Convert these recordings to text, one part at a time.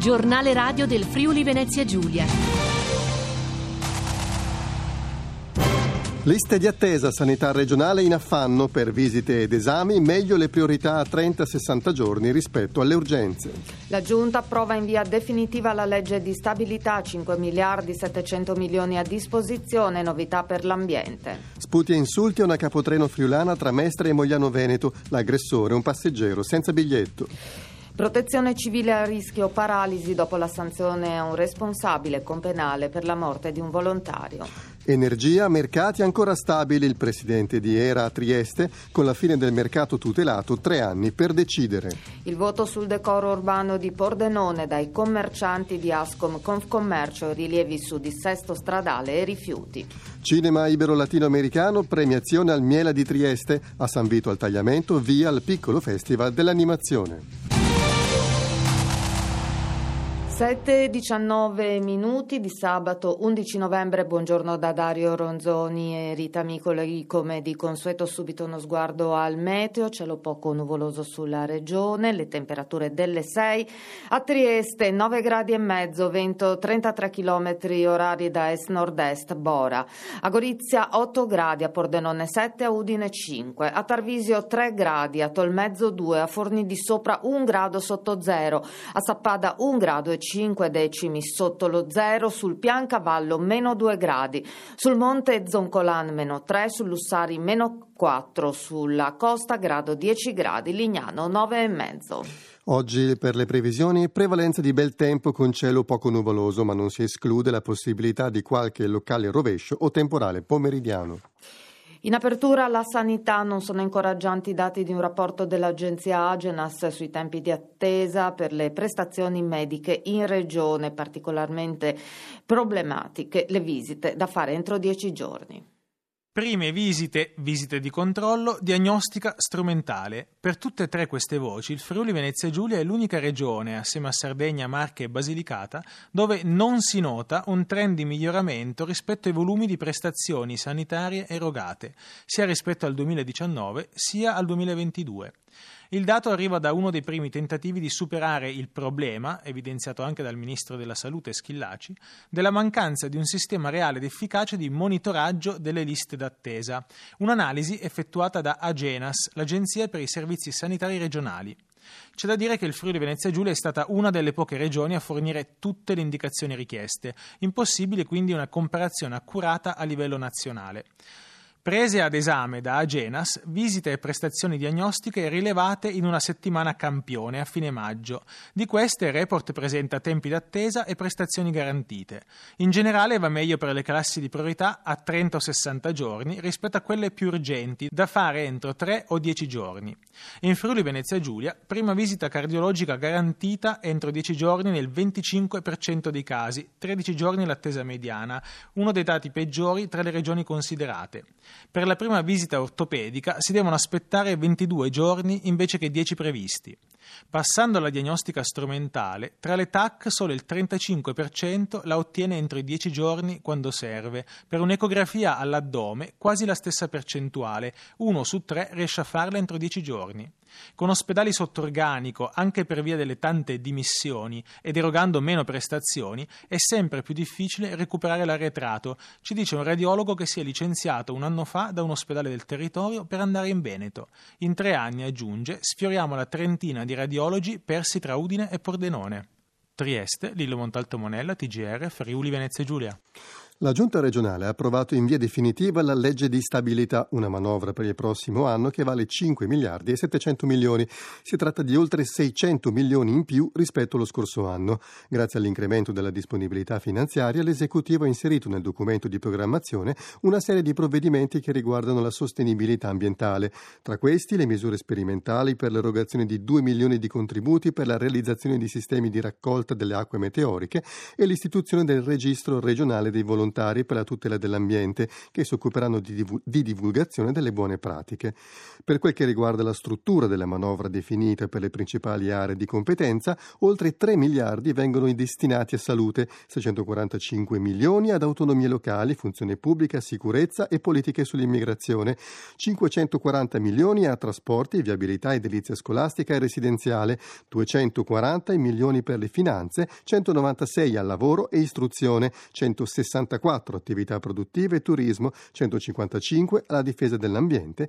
Giornale radio del Friuli Venezia Giulia. Liste di attesa, sanità regionale in affanno per visite ed esami, meglio le priorità a 30-60 giorni rispetto alle urgenze. La Giunta approva in via definitiva la legge di stabilità, 5 miliardi 700 milioni a disposizione, novità per l'ambiente. Sputi e insulti a una capotreno friulana tra Mestre e Mogliano Veneto, l'aggressore un passeggero senza biglietto. Protezione civile a rischio paralisi dopo la sanzione a un responsabile con penale per la morte di un volontario. Energia, mercati ancora stabili. Il presidente di ERA a Trieste, con la fine del mercato tutelato, 3 anni per decidere. Il voto sul decoro urbano di Pordenone dai commercianti di Ascom Confcommercio, rilievi su dissesto stradale e rifiuti. Cinema ibero-latinoamericano, premiazione al Miela di Trieste, a San Vito al Tagliamento, via al piccolo festival dell'animazione. 7:19 di sabato 11 novembre, buongiorno da Dario Ronzoni e Rita Micoli. Come di consueto subito uno sguardo al meteo, cielo poco nuvoloso sulla regione, le temperature delle 6, a Trieste 9 gradi e mezzo, vento 33 km orari da est-nord-est, Bora, a Gorizia 8 gradi, a Pordenone 7, a Udine 5, a Tarvisio 3 gradi, a Tolmezzo 2, a Forni di Sopra 1 grado sotto zero, a Sappada 1 grado e 5 decimi sotto lo zero, sul Piancavallo meno 2 gradi, sul Monte Zoncolan meno 3, sul Lussari meno 4, sulla costa grado 10 gradi, Lignano 9 e mezzo. Oggi per le previsioni prevalenza di bel tempo con cielo poco nuvoloso, ma non si esclude la possibilità di qualche locale rovescio o temporale pomeridiano. In apertura alla sanità non sono incoraggianti i dati di un rapporto dell'agenzia Agenas sui tempi di attesa per le prestazioni mediche in regione, particolarmente problematiche le visite da fare entro 10 giorni. Prime visite di controllo, diagnostica strumentale. Per tutte e 3 queste voci il Friuli Venezia Giulia è l'unica regione, assieme a Sardegna, Marche e Basilicata, dove non si nota un trend di miglioramento rispetto ai volumi di prestazioni sanitarie erogate, sia rispetto al 2019 sia al 2022. Il dato arriva da uno dei primi tentativi di superare il problema, evidenziato anche dal ministro della Salute Schillaci, della mancanza di un sistema reale ed efficace di monitoraggio delle liste d'attesa, un'analisi effettuata da Agenas, l'Agenzia per i Servizi Sanitari Regionali. C'è da dire che il Friuli Venezia Giulia è stata una delle poche regioni a fornire tutte le indicazioni richieste, impossibile quindi una comparazione accurata a livello nazionale. Prese ad esame da Agenas, visite e prestazioni diagnostiche rilevate in una settimana campione a fine maggio. Di queste il report presenta tempi d'attesa e prestazioni garantite. In generale va meglio per le classi di priorità a 30 o 60 giorni rispetto a quelle più urgenti da fare entro 3 o 10 giorni. In Friuli Venezia Giulia, prima visita cardiologica garantita entro 10 giorni nel 25% dei casi, 13 giorni l'attesa mediana, uno dei dati peggiori tra le regioni considerate. Per la prima visita ortopedica si devono aspettare 22 giorni invece che 10 previsti. Passando alla diagnostica strumentale, tra le TAC solo il 35% la ottiene entro i 10 giorni quando serve. Per un'ecografia all'addome quasi la stessa percentuale, 1 su 3 riesce a farla entro 10 giorni. Con ospedali sotto organico, anche per via delle tante dimissioni ed erogando meno prestazioni, è sempre più difficile recuperare l'arretrato, ci dice un radiologo che si è licenziato un anno fa da un ospedale del territorio per andare in Veneto. In 3 anni, aggiunge, sfioriamo la trentina di radiologi persi tra Udine e Pordenone. Trieste, Lillo Montalto Monella, TGR, Friuli Venezia Giulia. La Giunta regionale ha approvato in via definitiva la legge di stabilità, una manovra per il prossimo anno che vale 5 miliardi e 700 milioni. Si tratta di oltre 600 milioni in più rispetto allo scorso anno. Grazie all'incremento della disponibilità finanziaria, l'esecutivo ha inserito nel documento di programmazione una serie di provvedimenti che riguardano la sostenibilità ambientale. Tra questi le misure sperimentali per l'erogazione di 2 milioni di contributi per la realizzazione di sistemi di raccolta delle acque meteoriche e l'istituzione del registro regionale dei volontari volontari per la tutela dell'ambiente che si occuperanno di divulgazione delle buone pratiche. Per quel che riguarda la struttura della manovra definita per le principali aree di competenza, oltre 3 miliardi vengono destinati a salute, 645 milioni ad autonomie locali, funzione pubblica, sicurezza e politiche sull'immigrazione, 540 milioni a trasporti, viabilità, edilizia scolastica e residenziale, 240 milioni per le finanze, 196 al lavoro e istruzione, 164 attività produttive e turismo, 155 alla difesa dell'ambiente,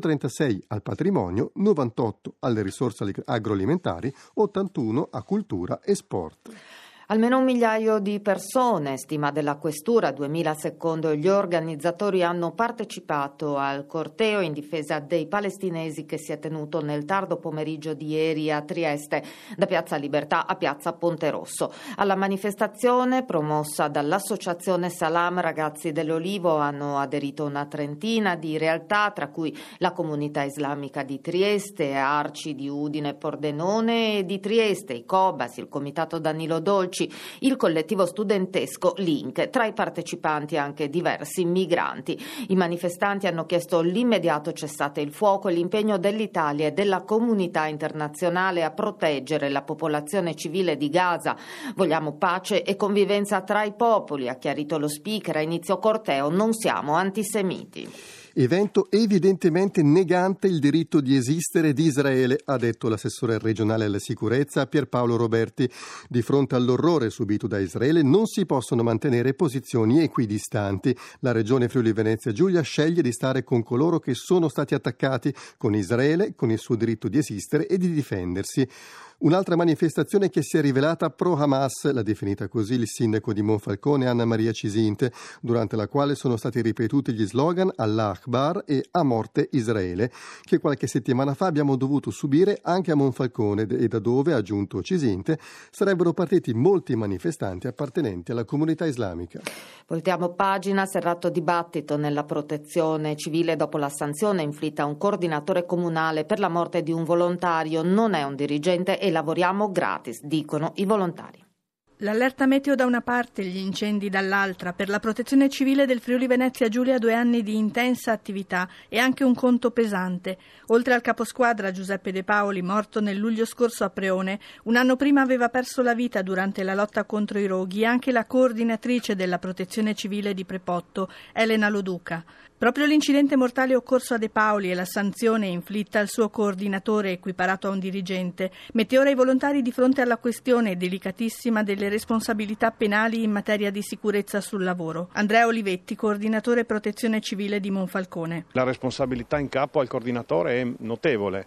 136 al patrimonio, 98 alle risorse agroalimentari, 81 a cultura e sport. Almeno 1 migliaio di persone, stima della Questura, 2000 secondo gli organizzatori, hanno partecipato al corteo in difesa dei palestinesi che si è tenuto nel tardo pomeriggio di ieri a Trieste, da Piazza Libertà a Piazza Ponte Rosso. Alla manifestazione, promossa dall'associazione Salam Ragazzi dell'Olivo, hanno aderito una trentina di realtà, tra cui la comunità islamica di Trieste, Arci di Udine, Pordenone e di Trieste, i Cobas, il comitato Danilo Dolci, il collettivo studentesco Link, tra i partecipanti anche diversi migranti. I manifestanti hanno chiesto l'immediato cessate il fuoco e l'impegno dell'Italia e della comunità internazionale a proteggere la popolazione civile di Gaza. Vogliamo pace e convivenza tra i popoli, ha chiarito lo speaker a inizio corteo, non siamo antisemiti. Evento evidentemente negante il diritto di esistere di Israele, ha detto l'assessore regionale alla sicurezza Pierpaolo Roberti. Di fronte all'orrore subito da Israele non si possono mantenere posizioni equidistanti. La regione Friuli Venezia Giulia sceglie di stare con coloro che sono stati attaccati, con Israele, con il suo diritto di esistere e di difendersi. Un'altra manifestazione che si è rivelata pro-Hamas, l'ha definita così il sindaco di Monfalcone Anna Maria Cisinte, durante la quale sono stati ripetuti gli slogan Allah Akbar e A morte Israele, che qualche settimana fa abbiamo dovuto subire anche a Monfalcone e da dove, ha aggiunto Cisinte, sarebbero partiti molti manifestanti appartenenti alla comunità islamica. Voltiamo pagina, serrato dibattito nella protezione civile dopo la sanzione inflitta a un coordinatore comunale per la morte di un volontario. Non è un dirigente e lavoriamo gratis, dicono i volontari. L'allerta meteo da una parte, gli incendi dall'altra. Per la protezione civile del Friuli Venezia Giulia 2 anni di intensa attività e anche un conto pesante. Oltre al caposquadra Giuseppe De Paoli, morto nel luglio scorso a Preone, un anno prima aveva perso la vita durante la lotta contro i roghi anche la coordinatrice della protezione civile di Prepotto, Elena Loduca. Proprio l'incidente mortale occorso a De Paoli e la sanzione inflitta al suo coordinatore equiparato a un dirigente mette ora i volontari di fronte alla questione delicatissima delle responsabilità penali in materia di sicurezza sul lavoro. Andrea Olivetti, coordinatore protezione civile di Monfalcone. La responsabilità in capo al coordinatore è notevole.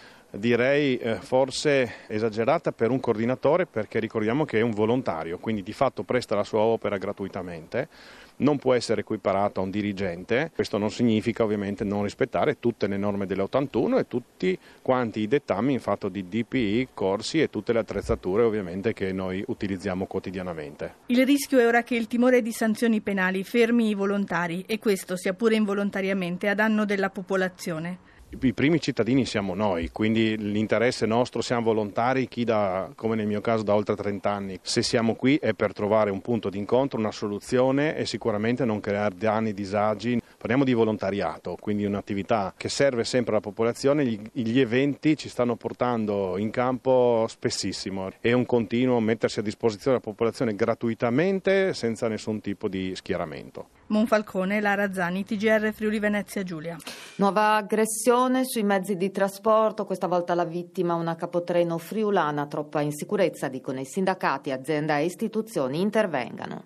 Direi forse esagerata per un coordinatore, perché ricordiamo che è un volontario, quindi di fatto presta la sua opera gratuitamente, non può essere equiparato a un dirigente. Questo non significa ovviamente non rispettare tutte le norme dell'81 e tutti quanti i dettami in fatto di DPI, corsi e tutte le attrezzature ovviamente che noi utilizziamo quotidianamente. Il rischio è ora che il timore di sanzioni penali fermi i volontari, e questo sia pure involontariamente a danno della popolazione. I primi cittadini siamo noi, quindi l'interesse nostro, siamo volontari, chi come nel mio caso da oltre 30 anni. Se siamo qui è per trovare un punto di incontro, una soluzione e sicuramente non creare danni, disagi. Parliamo di volontariato, quindi un'attività che serve sempre alla popolazione. Gli eventi ci stanno portando in campo spessissimo. È un continuo mettersi a disposizione della popolazione gratuitamente, senza nessun tipo di schieramento. Monfalcone, Lara Zani, TGR Friuli Venezia Giulia. Nuova aggressione sui mezzi di trasporto, questa volta la vittima una capotreno friulana. Troppa insicurezza, dicono i sindacati, azienda e istituzioni intervengano.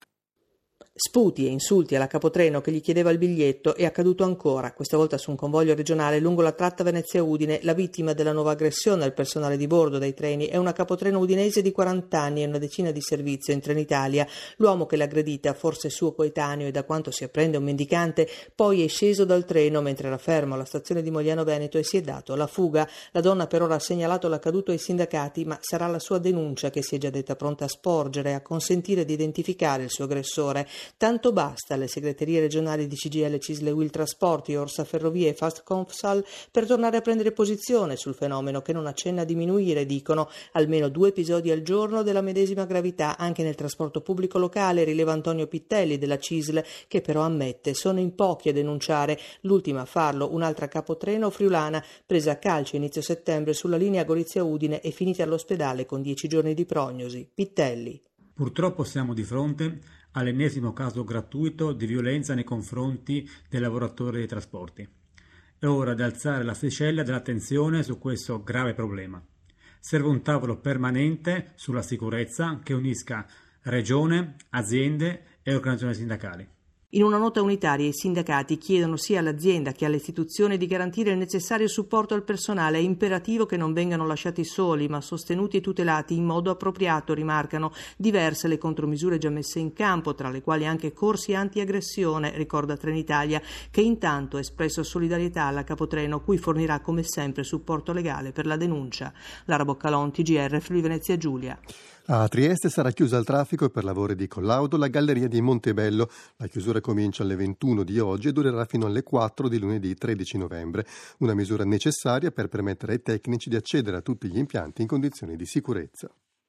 Sputi e insulti alla capotreno che gli chiedeva il biglietto è accaduto ancora, questa volta su un convoglio regionale lungo la tratta Venezia-Udine. La vittima della nuova aggressione al personale di bordo dei treni è una capotreno udinese di 40 anni e una decina di servizio in Trenitalia. L'uomo che l'ha aggredita, forse suo coetaneo e da quanto si apprende un mendicante, poi è sceso dal treno mentre era fermo alla stazione di Mogliano Veneto e si è dato alla fuga. La donna per ora ha segnalato l'accaduto ai sindacati, ma sarà la sua denuncia che si è già detta pronta a sporgere e a consentire di identificare il suo aggressore. regione. Tanto basta alle segreterie regionali di CGIL, CISL, UIL Trasporti, Orsa Ferrovie e Fastconfsal per tornare a prendere posizione sul fenomeno che non accenna a diminuire, dicono. Almeno 2 episodi al giorno della medesima gravità anche nel trasporto pubblico locale, rileva Antonio Pittelli della CISL, che però ammette sono in pochi a denunciare. L'ultima a farlo un'altra capotreno friulana presa a calcio inizio settembre sulla linea Gorizia-Udine e finita all'ospedale con 10 giorni di prognosi. Pittelli. Purtroppo siamo di fronte all'ennesimo caso gratuito di violenza nei confronti dei lavoratori dei trasporti. È ora di alzare l'asticella dell'attenzione su questo grave problema. Serve un tavolo permanente sulla sicurezza che unisca regione, aziende e organizzazioni sindacali. In una nota unitaria i sindacati chiedono sia all'azienda che alle istituzioni di garantire il necessario supporto al personale. È imperativo che non vengano lasciati soli, ma sostenuti e tutelati in modo appropriato, rimarcano. Diverse le contromisure già messe in campo, tra le quali anche corsi anti-aggressione, ricorda Trenitalia, che intanto ha espresso solidarietà alla Capotreno, cui fornirà come sempre supporto legale per la denuncia. Lara Boccalon, TGR, Friuli Venezia Giulia. A Trieste sarà chiusa al traffico per lavori di collaudo la galleria di Montebello. La chiusura comincia alle 21 di oggi e durerà fino alle 4 di lunedì 13 novembre. Una misura necessaria per permettere ai tecnici di accedere a tutti gli impianti in condizioni di sicurezza.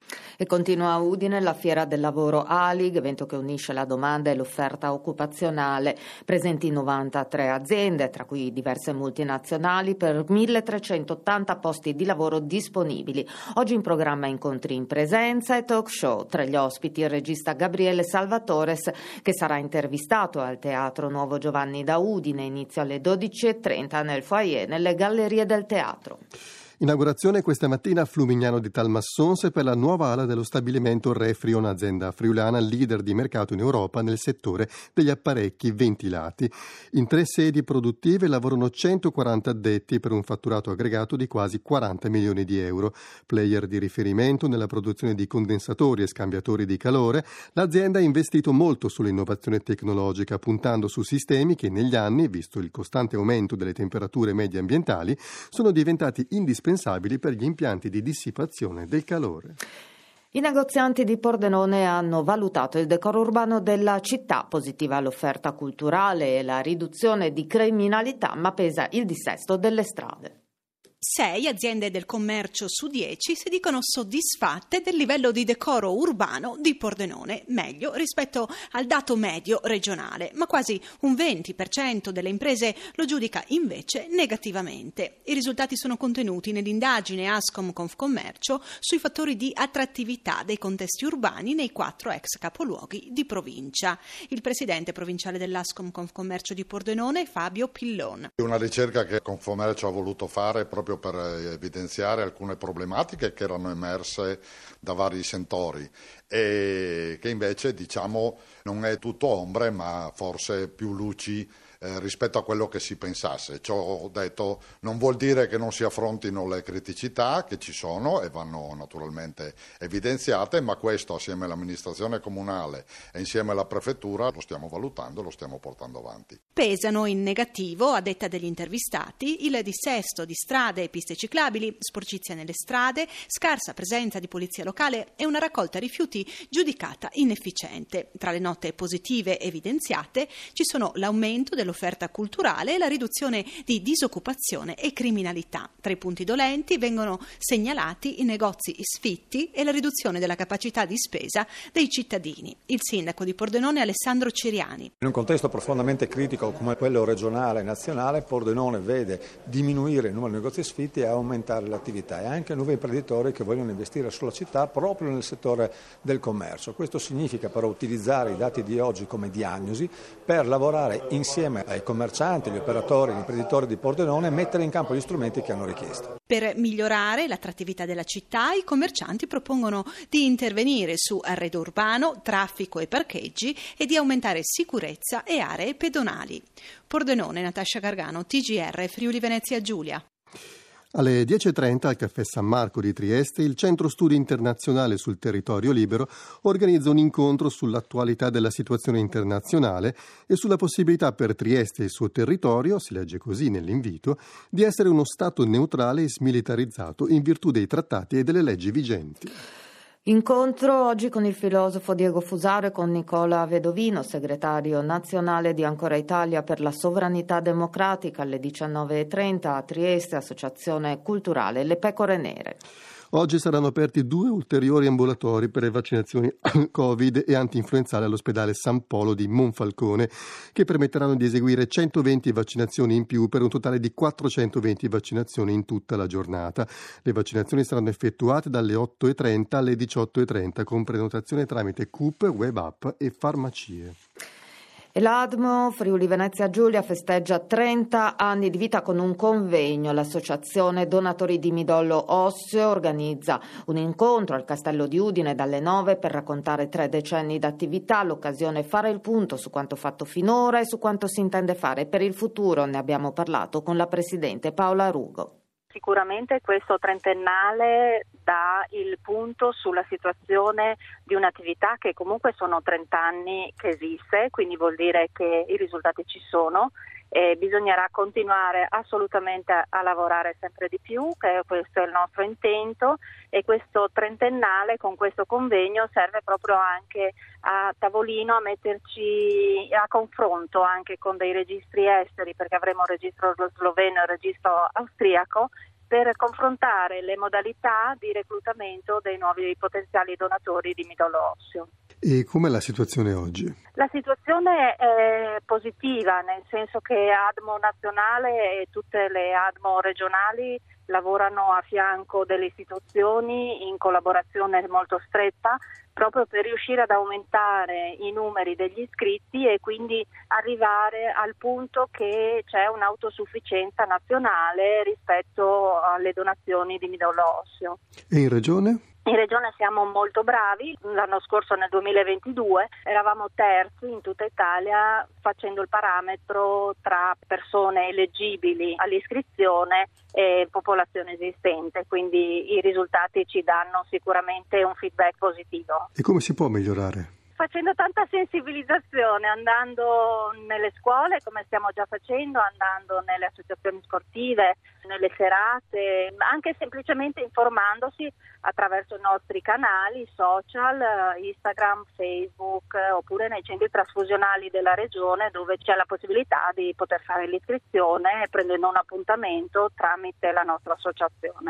E continua a Udine la Fiera del Lavoro ALIG, evento che unisce la domanda e l'offerta occupazionale. Presenti 93 aziende, tra cui diverse multinazionali, per 1.380 posti di lavoro disponibili. Oggi in programma incontri in presenza e talk show. Tra gli ospiti il regista Gabriele Salvatores, che sarà intervistato al Teatro Nuovo Giovanni da Udine, inizio alle 12.30 nel foyer nelle gallerie del teatro. Inaugurazione questa mattina a Flumignano di Talmassonse per la nuova ala dello stabilimento Refrion, azienda friulana leader di mercato in Europa nel settore degli apparecchi ventilati. In 3 sedi produttive lavorano 140 addetti per un fatturato aggregato di quasi 40 milioni di euro. Player di riferimento nella produzione di condensatori e scambiatori di calore, l'azienda ha investito molto sull'innovazione tecnologica, puntando su sistemi che negli anni, visto il costante aumento delle temperature medie ambientali, sono diventati indispensabili per gli impianti di dissipazione del calore. I negozianti di Pordenone hanno valutato il decoro urbano della città, positiva l'offerta culturale e la riduzione di criminalità, ma pesa il dissesto delle strade. 6 aziende del commercio su 10 si dicono soddisfatte del livello di decoro urbano di Pordenone, meglio rispetto al dato medio regionale, ma quasi un 20% delle imprese lo giudica invece negativamente. I risultati sono contenuti nell'indagine Ascom Confcommercio sui fattori di attrattività dei contesti urbani nei 4 ex capoluoghi di provincia. Il presidente provinciale dell'Ascom Confcommercio di Pordenone è Fabio Pillon. Una ricerca che Confcommercio ha voluto fare proprio per evidenziare alcune problematiche che erano emerse da vari settori e che invece non è tutto ombre ma forse più luci rispetto a quello che si pensasse. Ciò detto non vuol dire che non si affrontino le criticità che ci sono e vanno naturalmente evidenziate, ma questo assieme all'amministrazione comunale e insieme alla prefettura lo stiamo valutando, lo stiamo portando avanti. Pesano in negativo, a detta degli intervistati, il dissesto di strade e piste ciclabili, sporcizia nelle strade, scarsa presenza di polizia locale e una raccolta rifiuti giudicata inefficiente. Tra le note positive evidenziate ci sono l'aumento dell'offerta culturale e la riduzione di disoccupazione e criminalità. Tra i punti dolenti vengono segnalati i negozi sfitti e la riduzione della capacità di spesa dei cittadini. Il sindaco di Pordenone Alessandro Ciriani. In un contesto profondamente critico come quello regionale e nazionale, Pordenone vede diminuire il numero di negozi sfitti e aumentare l'attività e anche nuovi imprenditori che vogliono investire sulla città proprio nel settore del commercio. Questo significa però utilizzare i dati di oggi come diagnosi per lavorare insieme ai commercianti, agli operatori, agli imprenditori di Pordenone e mettere in campo gli strumenti che hanno richiesto. Per migliorare l'attrattività della città, i commercianti propongono di intervenire su arredo urbano, traffico e parcheggi e di aumentare sicurezza e aree pedonali. Pordenone, Natascia Gargano, TGR, Friuli Venezia Giulia. Alle 10.30 al Caffè San Marco di Trieste il Centro Studi Internazionale sul Territorio Libero organizza un incontro sull'attualità della situazione internazionale e sulla possibilità per Trieste e il suo territorio, si legge così nell'invito, di essere uno Stato neutrale e smilitarizzato in virtù dei trattati e delle leggi vigenti. Incontro oggi con il filosofo Diego Fusaro e con Nicola Vedovino, segretario nazionale di Ancora Italia per la sovranità democratica, alle 19:30 a Trieste, associazione culturale Le Pecore Nere. Oggi saranno aperti 2 ulteriori ambulatori per le vaccinazioni Covid e anti-influenzale all'ospedale San Polo di Monfalcone, che permetteranno di eseguire 120 vaccinazioni in più per un totale di 420 vaccinazioni in tutta la giornata. Le vaccinazioni saranno effettuate dalle 8:30 alle 18:30 con prenotazione tramite CUP, web app e farmacie. E l'ADMO Friuli Venezia Giulia festeggia 30 anni di vita con un convegno. L'associazione Donatori di Midollo Osseo organizza un incontro al Castello di Udine dalle 9 per raccontare 3 decenni d'attività. L'occasione è fare il punto su quanto fatto finora e su quanto si intende fare per il futuro. Ne abbiamo parlato con la presidente Paola Rugo. Sicuramente questo trentennale dà il punto sulla situazione di un'attività che comunque sono 30 anni che esiste, quindi vuol dire che i risultati ci sono e bisognerà continuare assolutamente a lavorare sempre di più, che questo è il nostro intento, e questo trentennale con questo convegno serve proprio anche a tavolino a metterci a confronto anche con dei registri esteri, perché avremo il registro sloveno e il registro austriaco, per confrontare le modalità di reclutamento dei nuovi potenziali donatori di midollo osseo. E com'è la situazione oggi? La situazione è positiva, nel senso che ADMO nazionale e tutte le ADMO regionali lavorano a fianco delle istituzioni in collaborazione molto stretta, proprio per riuscire ad aumentare i numeri degli iscritti e quindi arrivare al punto che c'è un'autosufficienza nazionale rispetto alle donazioni di midollo osseo. E in regione? In regione siamo molto bravi, l'anno scorso nel 2022 eravamo terzi in tutta Italia facendo il parametro tra persone eleggibili all'iscrizione e popolazione esistente, quindi i risultati ci danno sicuramente un feedback positivo. E come si può migliorare? Facendo tanta sensibilizzazione, andando nelle scuole come stiamo già facendo, andando nelle associazioni sportive, nelle serate, anche semplicemente informandosi attraverso i nostri canali social, Instagram, Facebook, oppure nei centri trasfusionali della regione dove c'è la possibilità di poter fare l'iscrizione prendendo un appuntamento tramite la nostra associazione.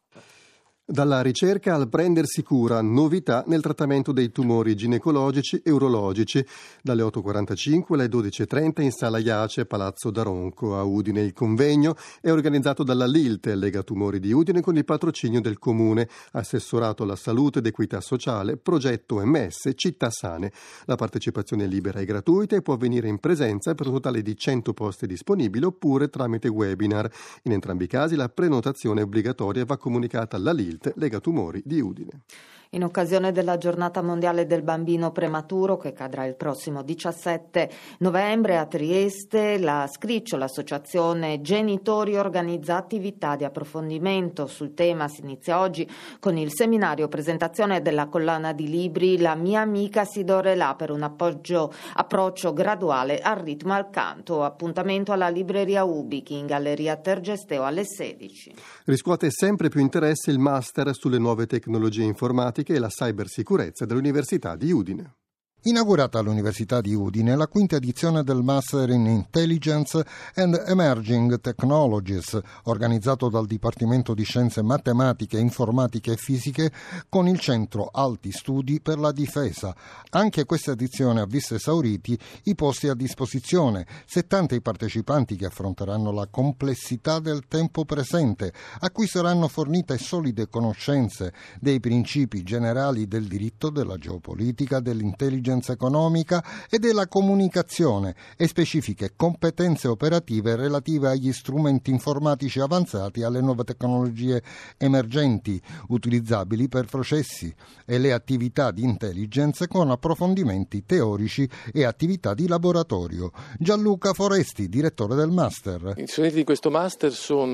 Dalla ricerca al prendersi cura, novità nel trattamento dei tumori ginecologici e urologici. Dalle 8:45 alle 12:30 in Sala Iace, Palazzo Daronco a Udine. Il convegno è organizzato dalla LILT, Lega Tumori di Udine, con il patrocinio del Comune, Assessorato alla Salute ed Equità Sociale, Progetto MS Città Sane. La partecipazione è libera e gratuita e può avvenire in presenza per un totale di 100 posti disponibili oppure tramite webinar. In entrambi i casi la prenotazione obbligatoria va comunicata alla LILT, Lega Tumori di Udine. In occasione della giornata mondiale del bambino prematuro che cadrà il prossimo 17 novembre a Trieste, la Scriccio, l'associazione Genitori, organizza attività di approfondimento sul tema. Si inizia oggi con il seminario presentazione della collana di libri La mia amica Sidorelà per un approccio graduale al ritmo al canto. Appuntamento alla libreria Ubichi in Galleria Tergesteo alle 16. Riscuote sempre più interesse il master sulle nuove tecnologie informatiche e la cybersicurezza dell'Università di Udine. Inaugurata all'Università di Udine la quinta edizione del Master in Intelligence and Emerging Technologies, organizzato dal Dipartimento di Scienze Matematiche, Informatiche e Fisiche con il Centro Alti Studi per la Difesa. Anche questa edizione ha visto esauriti i posti a disposizione, 70 i partecipanti che affronteranno la complessità del tempo presente, a cui saranno fornite solide conoscenze dei principi generali del diritto, della geopolitica, dell'intelligenza economica e della comunicazione e specifiche competenze operative relative agli strumenti informatici avanzati e alle nuove tecnologie emergenti utilizzabili per processi e le attività di intelligence con approfondimenti teorici e attività di laboratorio. Gianluca Foresti, direttore del Master. I studenti di questo Master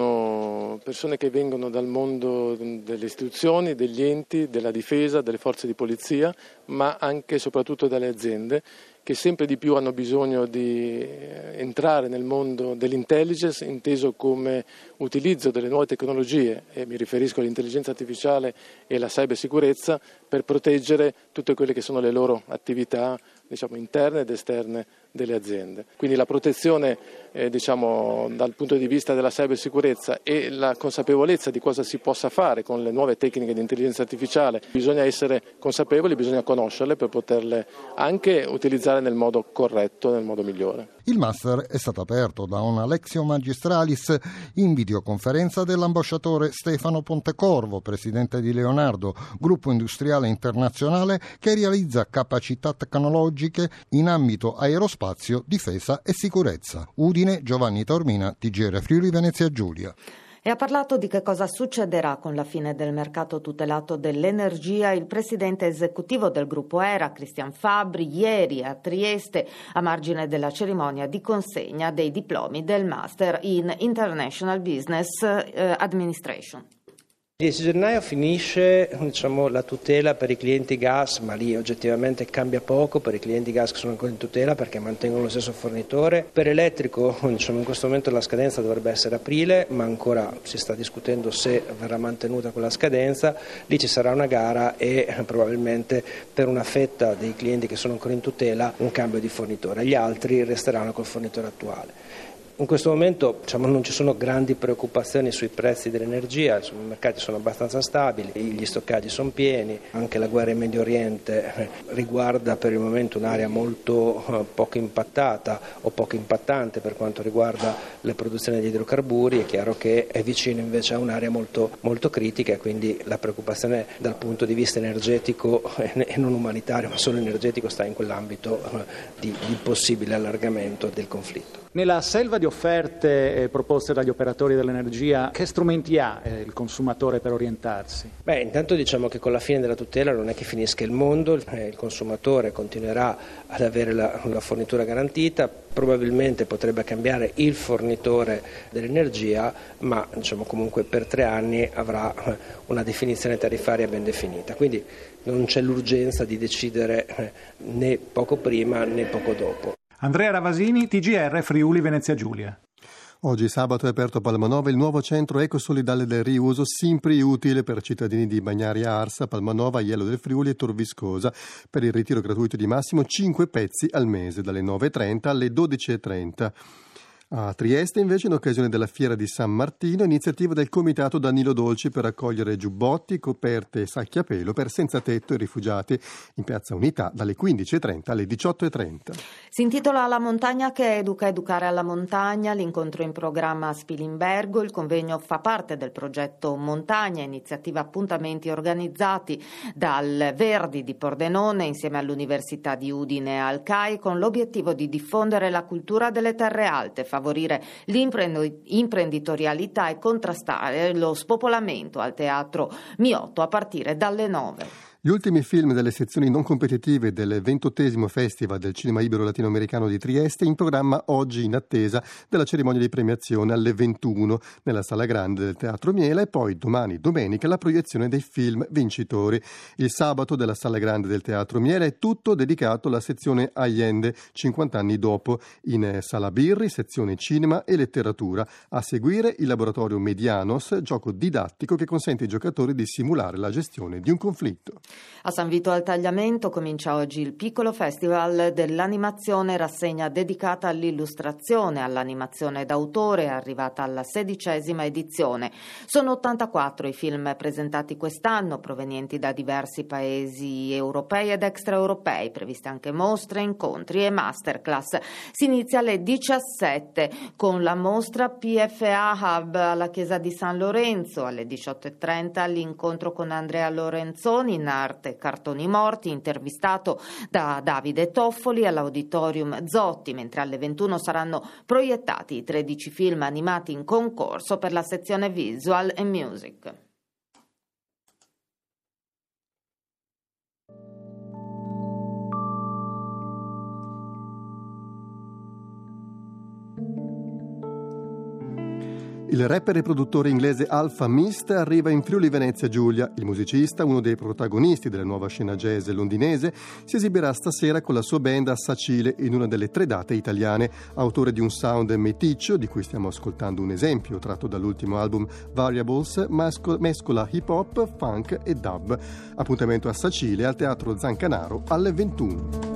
sono persone che vengono dal mondo delle istituzioni, degli enti, della difesa, delle forze di polizia, ma anche e soprattutto soprattutto dalle aziende, che sempre di più hanno bisogno di entrare nel mondo dell'intelligence, inteso come utilizzo delle nuove tecnologie, e mi riferisco all'intelligenza artificiale e alla cybersicurezza, per proteggere tutte quelle che sono le loro attività, interne ed esterne delle aziende. Quindi la protezione dal punto di vista della cybersicurezza e la consapevolezza di cosa si possa fare con le nuove tecniche di intelligenza artificiale, bisogna essere consapevoli, bisogna conoscerle per poterle anche utilizzare nel modo corretto, nel modo migliore. Il master è stato aperto da una Lectio Magistralis in videoconferenza dell'ambasciatore Stefano Pontecorvo, presidente di Leonardo, gruppo industriale internazionale che realizza capacità tecnologiche in ambito aerospazio, difesa e sicurezza. Udine, Giovanni Taormina, TGR Friuli Venezia Giulia. E ha parlato di che cosa succederà con la fine del mercato tutelato dell'energia il presidente esecutivo del gruppo ERA, Cristian Fabbri, ieri a Trieste a margine della cerimonia di consegna dei diplomi del Master in International Business Administration. Il 10 gennaio finisce la tutela per i clienti gas, ma lì oggettivamente cambia poco per i clienti gas che sono ancora in tutela perché mantengono lo stesso fornitore. Per elettrico in questo momento la scadenza dovrebbe essere aprile, ma ancora si sta discutendo se verrà mantenuta quella scadenza. Lì ci sarà una gara e probabilmente per una fetta dei clienti che sono ancora in tutela un cambio di fornitore. Gli altri resteranno col fornitore attuale. In questo momento non ci sono grandi preoccupazioni sui prezzi dell'energia, i mercati sono abbastanza stabili, gli stoccaggi sono pieni, anche la guerra in Medio Oriente riguarda per il momento un'area molto poco impattata o poco impattante per quanto riguarda le produzioni di idrocarburi. È chiaro che è vicino invece a un'area molto, molto critica e quindi la preoccupazione dal punto di vista energetico e non umanitario ma solo energetico sta in quell'ambito di possibile allargamento del conflitto. Nella selva di offerte proposte dagli operatori dell'energia, che strumenti ha il consumatore per orientarsi? Intanto diciamo che con la fine della tutela non è che finisca il mondo, il consumatore continuerà ad avere la fornitura garantita, probabilmente potrebbe cambiare il fornitore dell'energia, ma comunque per 3 anni avrà una definizione tariffaria ben definita, quindi non c'è l'urgenza di decidere né poco prima né poco dopo. Andrea Ravasini, TGR Friuli Venezia Giulia. Oggi sabato è aperto a Palmanova il nuovo centro ecosolidale del riuso, sempre utile per cittadini di Bagnaria Arsa, Palmanova, Aiello del Friuli e Tor Viscosa, per il ritiro gratuito di massimo 5 pezzi al mese, dalle 9.30 alle 12.30. A Trieste, invece, in occasione della Fiera di San Martino, iniziativa del Comitato Danilo Dolci per raccogliere giubbotti, coperte e sacchi a pelo per senza tetto e rifugiati in Piazza Unità dalle 15.30 alle 18.30. Si intitola La montagna che educa, educare alla montagna, l'incontro in programma a Spilimbergo, il convegno fa parte del progetto Montagna, iniziativa appuntamenti organizzati dal Verdi di Pordenone insieme all'Università di Udine e al CAI con l'obiettivo di diffondere la cultura delle terre alte, favorire l'imprenditorialità e contrastare lo spopolamento al Teatro Miotto a partire dalle 9. Gli ultimi film delle sezioni non competitive del 28° Festival del Cinema Ibero Latinoamericano di Trieste in programma oggi in attesa della cerimonia di premiazione alle 21 nella Sala Grande del Teatro Miela e poi domani domenica la proiezione dei film vincitori. Il sabato della Sala Grande del Teatro Miela è tutto dedicato alla sezione Allende 50 anni dopo, in Sala Birri, sezione cinema e letteratura. A seguire il laboratorio Medianos, gioco didattico che consente ai giocatori di simulare la gestione di un conflitto. A San Vito al Tagliamento comincia oggi il piccolo festival dell'animazione, rassegna dedicata all'illustrazione, all'animazione d'autore, arrivata alla 16ª edizione. Sono 84 i film presentati quest'anno, provenienti da diversi paesi europei ed extraeuropei, previste anche mostre, incontri e masterclass. Si inizia alle 17 con la mostra PFA Hub alla Chiesa di San Lorenzo, alle 18.30 l'incontro con Andrea Lorenzoni in arte Cartoni Morti, intervistato da Davide Toffoli all'Auditorium Zotti, mentre alle 21 saranno proiettati i 13 film animati in concorso per la sezione Visual e Music. Il rapper e produttore inglese Alfa Mist arriva in Friuli Venezia Giulia. Il musicista, uno dei protagonisti della nuova scena jazz londinese, si esibirà stasera con la sua band a Sacile in una delle 3 date italiane. Autore di un sound meticcio, di cui stiamo ascoltando un esempio tratto dall'ultimo album Variables, mescola hip hop, funk e dub. Appuntamento a Sacile al Teatro Zancanaro alle 21.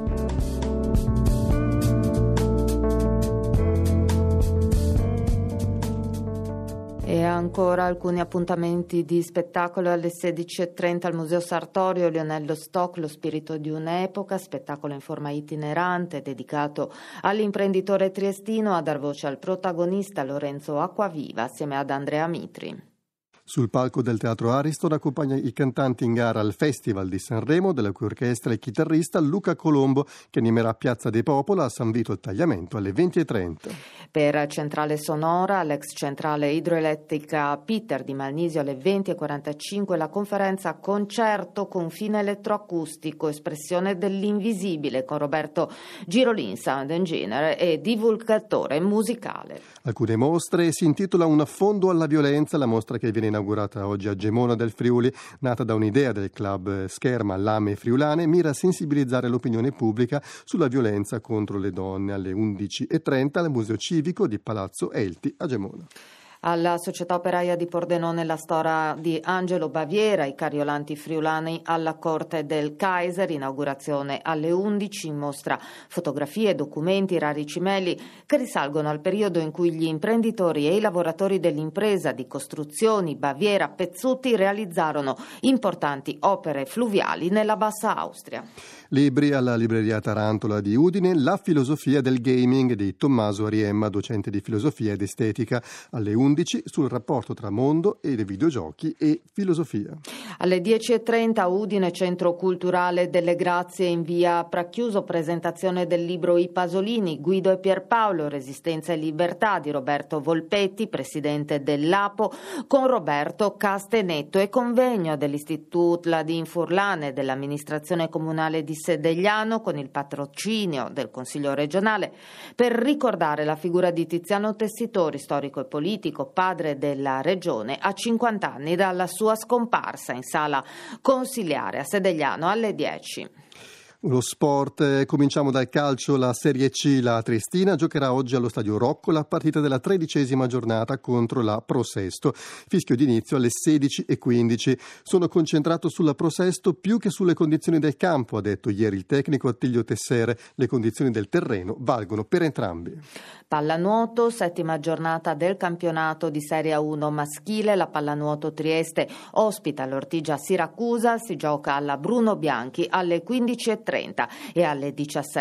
E ancora alcuni appuntamenti di spettacolo alle 16:30 al Museo Sartorio. Lionello Stock, Lo spirito di un'epoca, spettacolo in forma itinerante dedicato all'imprenditore triestino. A dar voce al protagonista Lorenzo Acquaviva assieme ad Andrea Mitri. Sul palco del Teatro Ariston accompagna i cantanti in gara al Festival di Sanremo, della cui orchestra il chitarrista Luca Colombo, che animerà Piazza dei Popolo a San Vito il Tagliamento alle 20:30. Per Centrale Sonora, l'ex centrale idroelettrica Peter di Malnisio alle 20:45, la conferenza Concerto con fine elettroacustico, espressione dell'invisibile, con Roberto Girolin, sound engineer e divulgatore musicale. Alcune mostre. Si intitola Un affondo alla violenza, la mostra che viene inaugurata oggi a Gemona del Friuli, nata da un'idea del club Scherma Lame Friulane, mira a sensibilizzare l'opinione pubblica sulla violenza contro le donne alle 11:30 al Museo Civico di Palazzo Elti a Gemona. Alla Società Operaia di Pordenone la storia di Angelo Baviera, i cariolanti friulani alla corte del Kaiser, inaugurazione alle 11, mostra fotografie, documenti, rari cimeli che risalgono al periodo in cui gli imprenditori e i lavoratori dell'impresa di costruzioni Baviera Pezzuti realizzarono importanti opere fluviali nella Bassa Austria. Libri alla libreria Tarantola di Udine, La filosofia del gaming di Tommaso Ariemma, docente di filosofia ed estetica, alle 11 sul rapporto tra mondo e dei videogiochi e filosofia. Alle 10:30 Udine, Centro Culturale delle Grazie in via Pracchiuso, presentazione del libro I Pasolini, Guido e Pierpaolo, Resistenza e Libertà di Roberto Volpetti, presidente dell'APO, con Roberto Castenetto, e convegno dell'Istituto Ladin Furlane dell'amministrazione comunale di Sedegliano con il patrocinio del Consiglio regionale per ricordare la figura di Tiziano Tessitori, storico e politico, padre della regione, a 50 anni dalla sua scomparsa, in sala consiliare a Sedegliano alle 10. Lo sport, cominciamo dal calcio. La Serie C, la Triestina giocherà oggi allo Stadio Rocco la partita della 13ª giornata contro la Prosesto. Fischio d'inizio alle 16:15. Sono concentrato sulla Prosesto più che sulle condizioni del campo, ha detto ieri il tecnico Attilio Tessere. Le condizioni del terreno valgono per entrambi. Pallanuoto, 7ª giornata del campionato di Serie A1 maschile. La Pallanuoto Trieste ospita l'Ortigia Siracusa, si gioca alla Bruno Bianchi alle 15:30 e alle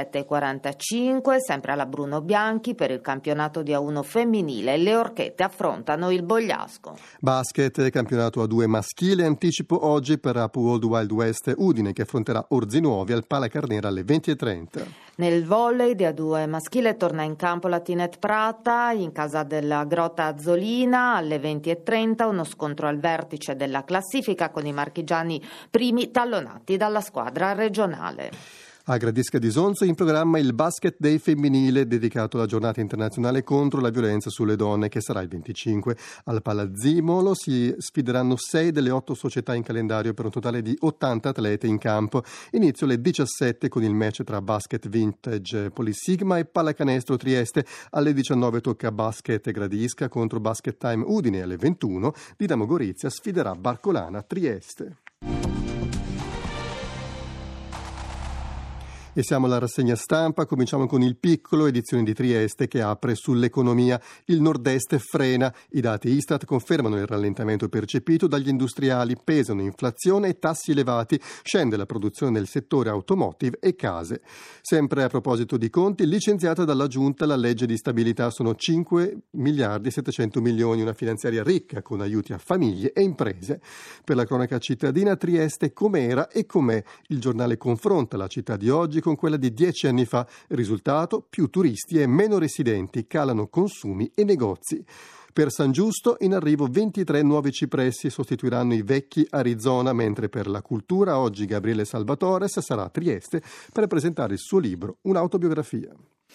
17:45, sempre alla Bruno Bianchi, per il campionato di A1 femminile, le Orchette affrontano il Bogliasco. Basket, campionato A2 maschile, anticipo oggi per Apu Old Wild West Udine, che affronterà Orzinuovi al Pala Carnera alle 20:30. Nel volley di A2 maschile torna in campo la Tinet Prata in casa della Grotta Azzolina alle 20:30, uno scontro al vertice della classifica con i marchigiani primi tallonati dalla squadra regionale. A Gradisca di Sonzo in programma il Basket Day femminile dedicato alla giornata internazionale contro la violenza sulle donne, che sarà il 25. Al Palazzimolo si sfideranno 6 delle 8 società in calendario per un totale di 80 atlete in campo. Inizio alle 17 con il match tra Basket Vintage Polisigma e Pallacanestro Trieste. Alle 19 tocca Basket Gradisca contro Basket Time Udine. Alle 21 Dinamo Gorizia sfiderà Barcolana Trieste. E siamo alla rassegna stampa. Cominciamo con il Piccolo, edizione di Trieste, che apre sull'economia. Il nord-est frena. I dati Istat confermano il rallentamento percepito dagli industriali. Pesano inflazione e tassi elevati. Scende la produzione nel settore automotive e case. Sempre a proposito di conti, licenziata dalla Giunta la legge di stabilità. Sono 5 miliardi e 700 milioni, una finanziaria ricca con aiuti a famiglie e imprese. Per la cronaca cittadina, Trieste com'era e com'è. Il giornale confronta la città di oggi con quella di 10 anni fa. Risultato: più turisti e meno residenti, calano consumi e negozi. Per San Giusto in arrivo 23 nuovi cipressi, sostituiranno i vecchi Arizona, mentre per la cultura oggi Gabriele Salvatores sarà a Trieste per presentare il suo libro, un'autobiografia.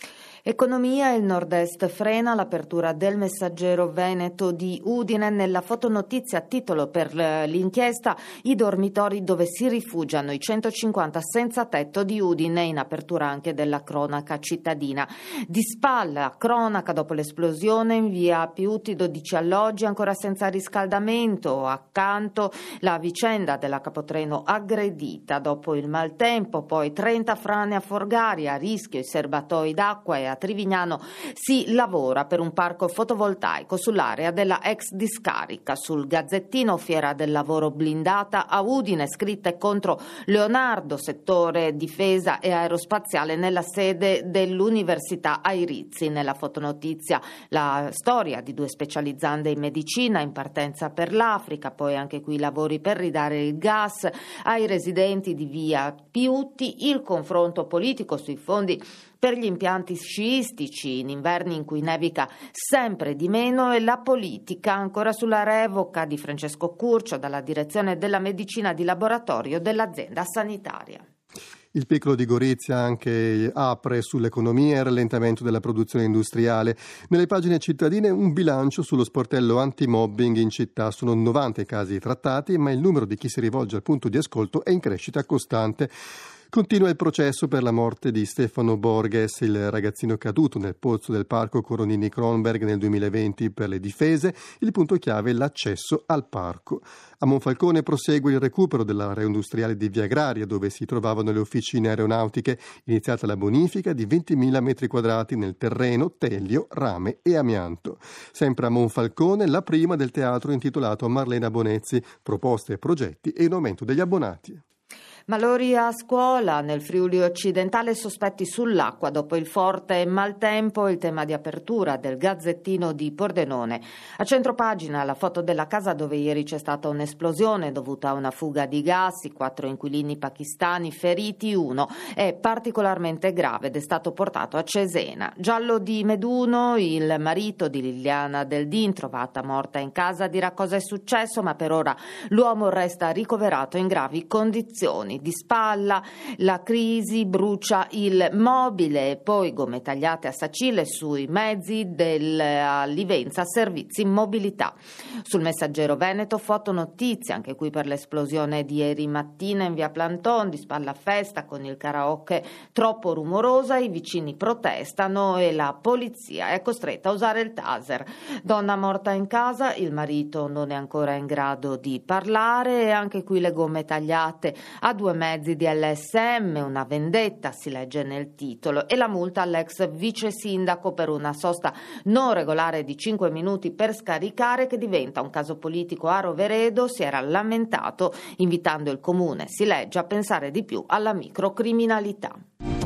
Economia, il nord-est frena l'apertura del Messaggero Veneto di Udine. Nella fotonotizia a titolo per l'inchiesta i dormitori dove si rifugiano i 150 senza tetto di Udine, in apertura anche della cronaca cittadina. Di spalla, cronaca dopo l'esplosione in via Piuti, 12 alloggi ancora senza riscaldamento. Accanto la vicenda della capotreno aggredita dopo il maltempo, poi 30 frane a Forgari, a rischio i serbatoi d'acqua, e a Trivignano si lavora per un parco fotovoltaico sull'area della ex discarica. Sul Gazzettino, fiera del lavoro blindata a Udine, scritte contro Leonardo, settore difesa e aerospaziale nella sede dell'Università Airizzi. Nella fotonotizia la storia di 2 specializzande in medicina in partenza per l'Africa, poi anche qui lavori per ridare il gas ai residenti di via Piuti, il confronto politico sui fondi per gli impianti sciistici in inverni in cui nevica sempre di meno, e la politica ancora sulla revoca di Francesco Curcio dalla direzione della medicina di laboratorio dell'azienda sanitaria. Il Piccolo di Gorizia anche apre sull'economia e il rallentamento della produzione industriale. Nelle pagine cittadine un bilancio sullo sportello anti-mobbing in città. Sono 90 i casi trattati, ma il numero di chi si rivolge al punto di ascolto è in crescita costante. Continua il processo per la morte di Stefano Borges, il ragazzino caduto nel pozzo del parco Coronini Kronberg nel 2020. Per le difese il punto chiave è l'accesso al parco. A Monfalcone prosegue il recupero dell'area industriale di Via Agraria, dove si trovavano le officine aeronautiche. Iniziata la bonifica di 20.000 metri quadrati nel terreno, teglio, rame e amianto. Sempre a Monfalcone la prima del teatro intitolato a Marlena Bonezzi, proposte e progetti e un aumento degli abbonati. Malori a scuola, nel Friuli occidentale sospetti sull'acqua dopo il forte maltempo, il tema di apertura del Gazzettino di Pordenone. A centropagina la foto della casa dove ieri c'è stata un'esplosione dovuta a una fuga di gas, i 4 inquilini pakistani feriti, 1 è particolarmente grave ed è stato portato a Cesena. Giallo di Meduno, il marito di Liliana Del Din, trovata morta in casa, dirà cosa è successo, ma per ora l'uomo resta ricoverato in gravi condizioni. Di spalla la crisi brucia il mobile, e poi gomme tagliate a Sacile sui mezzi della Livenza Servizi Mobilità. Sul Messaggero Veneto fotonotizia, anche qui per l'esplosione di ieri mattina in via Planton, di spalla festa con il karaoke troppo rumorosa, i vicini protestano e la polizia è costretta a usare il taser. Donna morta in casa, il marito non è ancora in grado di parlare, e anche qui le gomme tagliate a 2 mezzi di LSM, una vendetta si legge nel titolo, e la multa all'ex vice sindaco per una sosta non regolare di 5 minuti per scaricare, che diventa un caso politico a Roveredo. Si era lamentato invitando il comune, si legge, a pensare di più alla microcriminalità.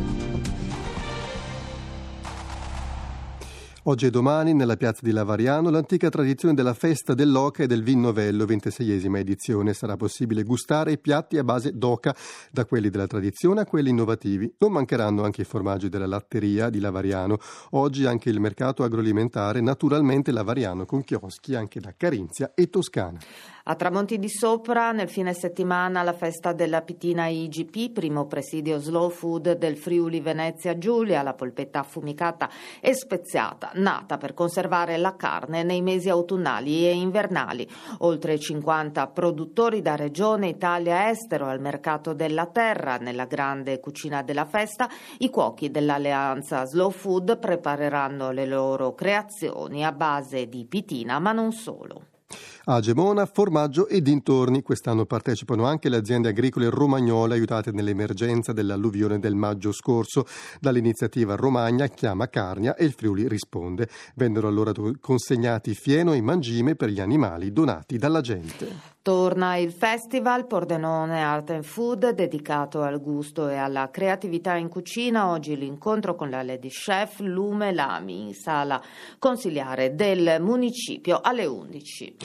Oggi e domani nella piazza di Lavariano l'antica tradizione della festa dell'oca e del vin novello, 26esima edizione. Sarà possibile gustare i piatti a base d'oca, da quelli della tradizione a quelli innovativi. Non mancheranno anche i formaggi della latteria di Lavariano. Oggi anche il mercato agroalimentare, naturalmente Lavariano, con chioschi anche da Carinzia e Toscana. A Tramonti di Sopra nel fine settimana la festa della pitina IGP, primo presidio slow food del Friuli Venezia Giulia, la polpetta affumicata e speziata, nata per conservare la carne nei mesi autunnali e invernali. Oltre 50 produttori da regione, Italia, estero al mercato della terra. Nella grande cucina della festa i cuochi dell'alleanza Slow Food prepareranno le loro creazioni a base di pitina, ma non solo. A Gemona, formaggio e dintorni. Quest'anno partecipano anche le aziende agricole romagnole aiutate nell'emergenza dell'alluvione del maggio scorso. Dall'iniziativa Romagna chiama Carnia e il Friuli risponde. Vennero allora consegnati fieno e mangime per gli animali donati dalla gente. Torna il Festival Pordenone Art and Food, dedicato al gusto e alla creatività in cucina. Oggi l'incontro con la Lady Chef Lume Lami in sala consiliare del municipio alle 11.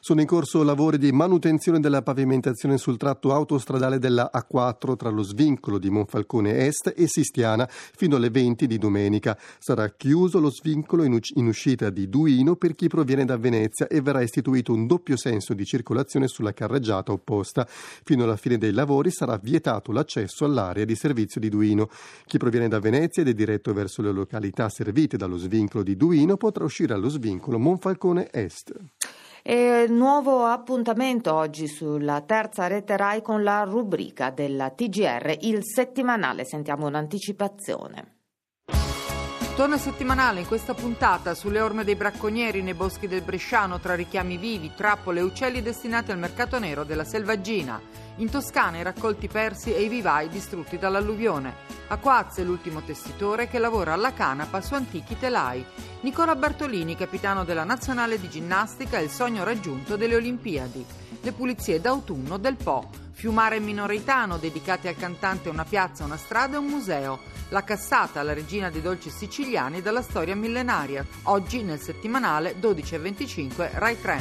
Sono in corso lavori di manutenzione della pavimentazione sul tratto autostradale della A4 tra lo svincolo di Monfalcone Est e Sistiana fino alle 20 di domenica. Sarà chiuso lo svincolo in uscita di Duino per chi proviene da Venezia e verrà istituito un doppio senso di circolazione sulla carreggiata opposta. Fino alla fine dei lavori sarà vietato l'accesso all'area di servizio di Duino. Chi proviene da Venezia ed è diretto verso le località servite dallo svincolo di Duino potrà uscire allo svincolo Monfalcone Est. E nuovo appuntamento oggi sulla terza rete Rai con la rubrica della TGR, il settimanale. Sentiamo un'anticipazione. Torna settimanale in questa puntata sulle orme dei bracconieri nei boschi del Bresciano tra richiami vivi, trappole e uccelli destinati al mercato nero della selvaggina. In Toscana i raccolti persi e i vivai distrutti dall'alluvione. A Coazze l'ultimo tessitore che lavora alla canapa su antichi telai. Nicola Bartolini, capitano della nazionale di ginnastica, il sogno raggiunto delle Olimpiadi. Le pulizie d'autunno del Po. Fiumare Minoritano, dedicati al cantante una piazza, una strada e un museo. La Cassata, la regina dei dolci siciliani dalla storia millenaria. Oggi nel settimanale 12:25 Rai 3.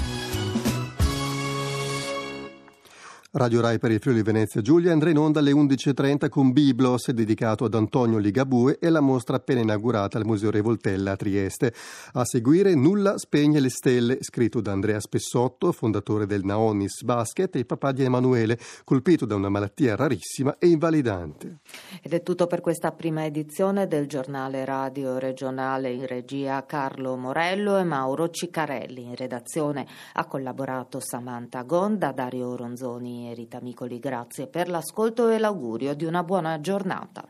Radio Rai per il Friuli Venezia Giulia andrà in onda alle 11:30 con Biblos, dedicato ad Antonio Ligabue, e la mostra appena inaugurata al Museo Revoltella a Trieste. A seguire Nulla spegne le stelle, scritto da Andrea Spessotto, fondatore del Naonis Basket e papà di Emanuele, colpito da una malattia rarissima e invalidante. Ed è tutto per questa prima edizione del giornale radio regionale. In regia Carlo Morello e Mauro Ciccarelli. In redazione ha collaborato Samantha Gonda, Dario Ronzoni e Rita Micoli. Grazie per l'ascolto e l'augurio di una buona giornata.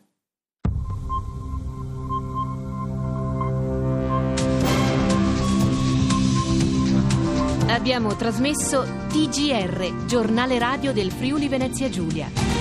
Abbiamo trasmesso TGR, giornale radio del Friuli Venezia Giulia.